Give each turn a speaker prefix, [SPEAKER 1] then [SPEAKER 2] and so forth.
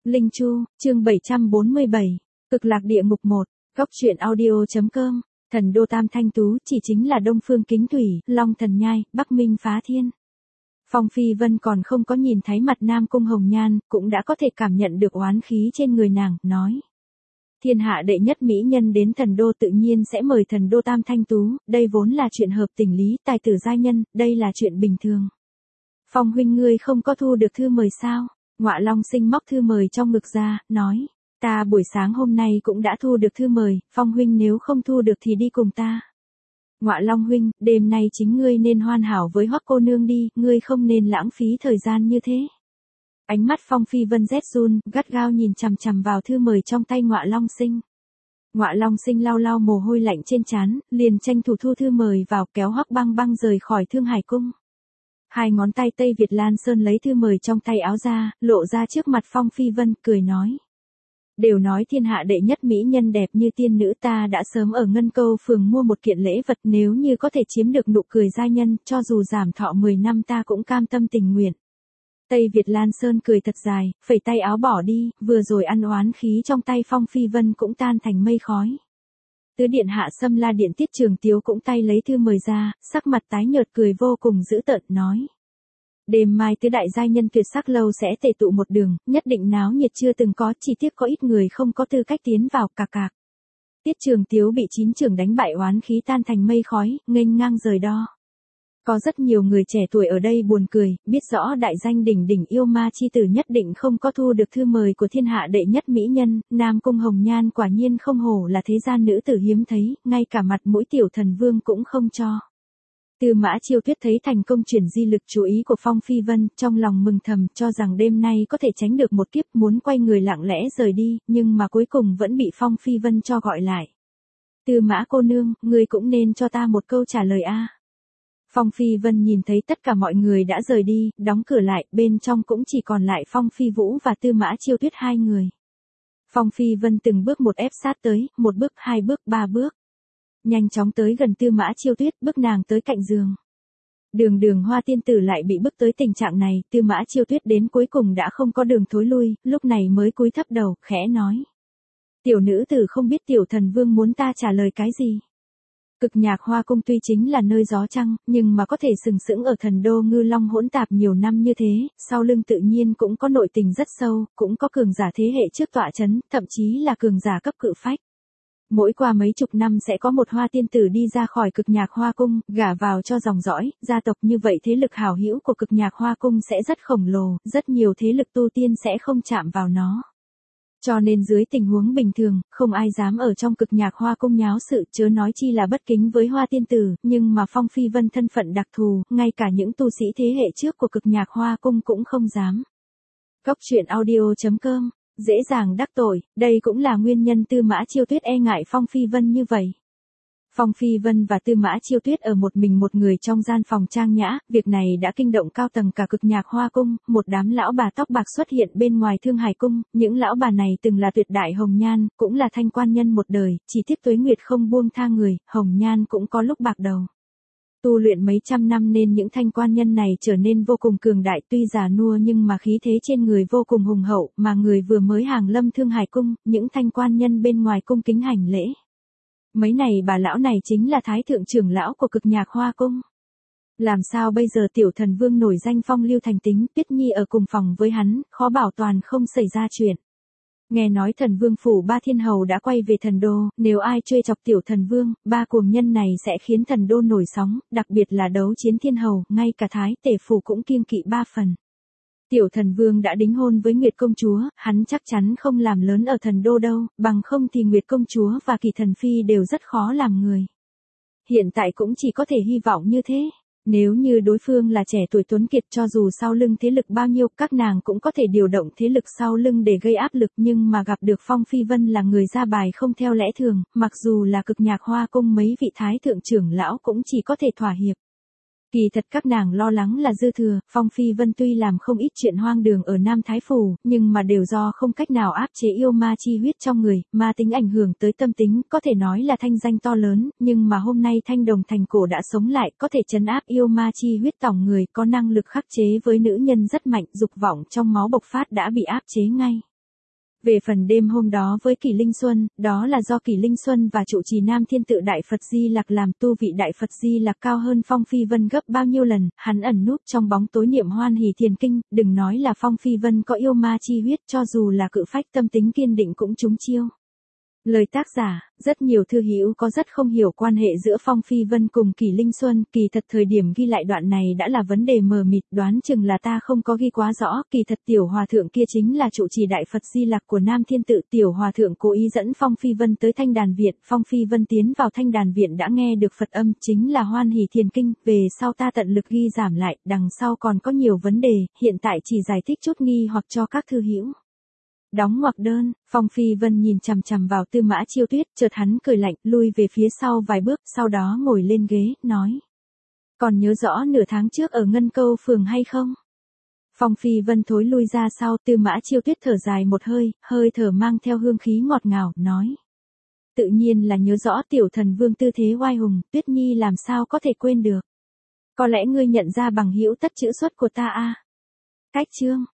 [SPEAKER 1] Linh Chu, chương 747, Cực lạc địa ngục 1, Góc truyện audio.com, thần đô Tam Thanh Tú chỉ chính là Đông Phương Kính Thủy, Long Thần Nhai, Bắc Minh Phá Thiên. Phong Phi Vân còn không có nhìn thấy mặt Nam Cung Hồng Nhan, cũng đã có thể cảm nhận được oán khí trên người nàng, nói. Thiên hạ đệ nhất mỹ nhân đến thần đô tự nhiên sẽ mời thần đô Tam Thanh Tú, đây vốn là chuyện hợp tình lý, tài tử giai nhân, đây là chuyện bình thường. Phong huynh ngươi không có thu được thư mời sao? Ngọa Long Sinh móc thư mời trong ngực ra, nói. Ta buổi sáng hôm nay cũng đã thu được thư mời, Phong huynh nếu không thu được thì đi cùng ta. Ngọa Long huynh, đêm nay chính ngươi nên hoàn hảo với Hoắc cô nương đi, ngươi không nên lãng phí thời gian như thế. Ánh mắt Phong Phi Vân rét run, gắt gao nhìn chằm chằm vào thư mời trong tay Ngọa Long Sinh. Ngọa Long Sinh lau lau mồ hôi lạnh trên trán, liền tranh thủ thu thư mời vào, kéo Hoắc Băng Băng rời khỏi Thương Hải cung. Hai ngón tay Tây Việt Lan Sơn lấy thư mời trong tay áo ra, lộ ra trước mặt Phong Phi Vân, cười nói. Đều nói thiên hạ đệ nhất mỹ nhân đẹp như tiên nữ, ta đã sớm ở Ngân Câu phường mua một kiện lễ vật, nếu như có thể chiếm được nụ cười giai nhân, cho dù giảm thọ 10 năm ta cũng cam tâm tình nguyện. Tây Việt Lan Sơn cười thật dài, phẩy tay áo bỏ đi, vừa rồi ăn oán khí trong tay Phong Phi Vân cũng tan thành mây khói. Tứ điện hạ Xâm La điện Tiết Trường Tiếu cũng tay lấy thư mời ra, sắc mặt tái nhợt cười vô cùng dữ tợn, nói. Đêm mai tứ đại giai nhân tuyệt sắc lâu sẽ tề tụ một đường, nhất định náo nhiệt chưa từng có, chỉ tiếc có ít người không có tư cách tiến vào, cạc cạc. Tiết Trường Tiếu bị 9 trưởng đánh bại oán khí tan thành mây khói, nghênh ngang rời đo. Có rất nhiều người trẻ tuổi ở đây buồn cười, biết rõ đại danh đỉnh đỉnh yêu ma chi tử nhất định không có thu được thư mời của thiên hạ đệ nhất mỹ nhân, Nam Cung Hồng Nhan quả nhiên không hổ là thế gian nữ tử hiếm thấy, ngay cả mặt mũi tiểu thần vương cũng không cho. Tư Mã Chiêu Tuyết thấy thành công chuyển di lực chú ý của Phong Phi Vân, trong lòng mừng thầm, cho rằng đêm nay có thể tránh được một kiếp, muốn quay người lặng lẽ rời đi, nhưng mà cuối cùng vẫn bị Phong Phi Vân cho gọi lại. Tư Mã cô nương, ngươi cũng nên cho ta một câu trả lời a. Phong Phi Vân nhìn thấy tất cả mọi người đã rời đi, đóng cửa lại, bên trong cũng chỉ còn lại Phong Phi Vũ và Tư Mã Chiêu Tuyết hai người. Phong Phi Vân từng bước một ép sát tới, một bước, hai bước, ba bước. Nhanh chóng tới gần Tư Mã Chiêu Tuyết, bước nàng tới cạnh giường. Đường Hoa tiên tử lại bị bức tới tình trạng này, Tư Mã Chiêu Tuyết đến cuối cùng đã không có đường thối lui, lúc này mới cúi thấp đầu, khẽ nói. Tiểu nữ tử không biết tiểu thần vương muốn ta trả lời cái gì. Cực Nhạc Hoa cung tuy chính là nơi gió trăng, nhưng mà có thể sừng sững ở thần đô Ngư Long hỗn tạp nhiều năm như thế, sau lưng tự nhiên cũng có nội tình rất sâu, cũng có cường giả thế hệ trước tọa chấn, thậm chí là cường giả cấp cự phách. Mỗi qua mấy chục năm sẽ có một hoa tiên tử đi ra khỏi Cực Nhạc Hoa cung, gả vào cho dòng dõi, gia tộc, như vậy thế lực hảo hữu của Cực Nhạc Hoa cung sẽ rất khổng lồ, rất nhiều thế lực tu tiên sẽ không chạm vào nó. Cho nên dưới tình huống bình thường, không ai dám ở trong Cực Nhạc Hoa cung nháo sự, chớ nói chi là bất kính với hoa tiên tử, nhưng mà Phong Phi Vân thân phận đặc thù, ngay cả những tu sĩ thế hệ trước của Cực Nhạc Hoa cung cũng không dám. Góc truyện audio.com, dễ dàng đắc tội, đây cũng là nguyên nhân Tư Mã Chiêu Tuyết e ngại Phong Phi Vân như vậy. Phong Phi Vân và Tư Mã Chiêu Tuyết ở một mình một người trong gian phòng trang nhã, việc này đã kinh động cao tầng cả Cực Nhạc Hoa cung, một đám lão bà tóc bạc xuất hiện bên ngoài Thương Hải cung, những lão bà này từng là tuyệt đại hồng nhan, cũng là thanh quan nhân một đời, chỉ tiếc tuế nguyệt không buông tha người, hồng nhan cũng có lúc bạc đầu. Tu luyện mấy trăm năm nên những thanh quan nhân này trở nên vô cùng cường đại, tuy già nua nhưng mà khí thế trên người vô cùng hùng hậu, mà người vừa mới hàng lâm Thương Hải cung, những thanh quan nhân bên ngoài cung kính hành lễ. Mấy này bà lão này chính là thái thượng trưởng lão của Cực Nhạc Hoa cung. Làm sao bây giờ tiểu thần vương nổi danh phong lưu thành tính, Tuyết Nhi ở cùng phòng với hắn, khó bảo toàn không xảy ra chuyện. Nghe nói thần vương phủ ba thiên hầu đã quay về thần đô, nếu ai trêu chọc tiểu thần vương, ba cuồng nhân này sẽ khiến thần đô nổi sóng, đặc biệt là đấu chiến thiên hầu, ngay cả thái tể phủ cũng kiêng kỵ ba phần. Tiểu thần vương đã đính hôn với Nguyệt công chúa, hắn chắc chắn không làm lớn ở thần đô đâu, bằng không thì Nguyệt công chúa và Kỳ thần phi đều rất khó làm người. Hiện tại cũng chỉ có thể hy vọng như thế. Nếu như đối phương là trẻ tuổi tuấn kiệt, cho dù sau lưng thế lực bao nhiêu, các nàng cũng có thể điều động thế lực sau lưng để gây áp lực, nhưng mà gặp được Phong Phi Vân là người ra bài không theo lẽ thường, mặc dù là Cực Nhạc Hoa cung mấy vị thái thượng trưởng lão cũng chỉ có thể thỏa hiệp. Kỳ thật các nàng lo lắng là dư thừa, Phong Phi Vân tuy làm không ít chuyện hoang đường ở Nam Thái Phủ, nhưng mà đều do không cách nào áp chế yêu ma chi huyết trong người, ma tính ảnh hưởng tới tâm tính, có thể nói là thanh danh to lớn, nhưng mà hôm nay Thanh Đồng thành cổ đã sống lại, có thể trấn áp yêu ma chi huyết tổng người, có năng lực khắc chế với nữ nhân rất mạnh, dục vọng trong máu bộc phát đã bị áp chế ngay. Về phần đêm hôm đó với Kỷ Linh Xuân, đó là do Kỷ Linh Xuân và trụ trì Nam Thiên Tự Đại Phật Di Lặc làm, tu vị Đại Phật Di Lặc cao hơn Phong Phi Vân gấp bao nhiêu lần, hắn ẩn núp trong bóng tối niệm Hoan Hỷ Thiền Kinh, đừng nói là Phong Phi Vân có yêu ma chi huyết, cho dù là cự phách tâm tính kiên định cũng trúng chiêu. Lời tác giả, rất nhiều thư hữu có rất không hiểu quan hệ giữa Phong Phi Vân cùng Kỷ Linh Xuân, kỳ thật thời điểm ghi lại đoạn này đã là vấn đề mờ mịt, đoán chừng là ta không có ghi quá rõ, kỳ thật tiểu hòa thượng kia chính là trụ trì Đại Phật Di Lặc của Nam Thiên Tự, tiểu hòa thượng cố ý dẫn Phong Phi Vân tới Thanh Đàn Viện, Phong Phi Vân tiến vào Thanh Đàn Viện đã nghe được Phật âm, chính là Hoan Hỷ Thiền Kinh, về sau ta tận lực ghi giảm lại, đằng sau còn có nhiều vấn đề, hiện tại chỉ giải thích chút nghi hoặc cho các thư hữu. Đóng ngoặc đơn, Phong Phi Vân nhìn chằm chằm vào Tư Mã Chiêu Tuyết, chợt hắn cười lạnh, lui về phía sau vài bước, sau đó ngồi lên ghế, nói. Còn nhớ rõ nửa tháng trước ở Ngân Câu phường hay không? Phong Phi Vân thối lui ra sau, Tư Mã Chiêu Tuyết thở dài một hơi, hơi thở mang theo hương khí ngọt ngào, nói. Tự nhiên là nhớ rõ tiểu thần vương tư thế oai hùng, Tuyết Nhi làm sao có thể quên được. Có lẽ ngươi nhận ra bằng hữu tất chữ xuất của ta a? Cách chương.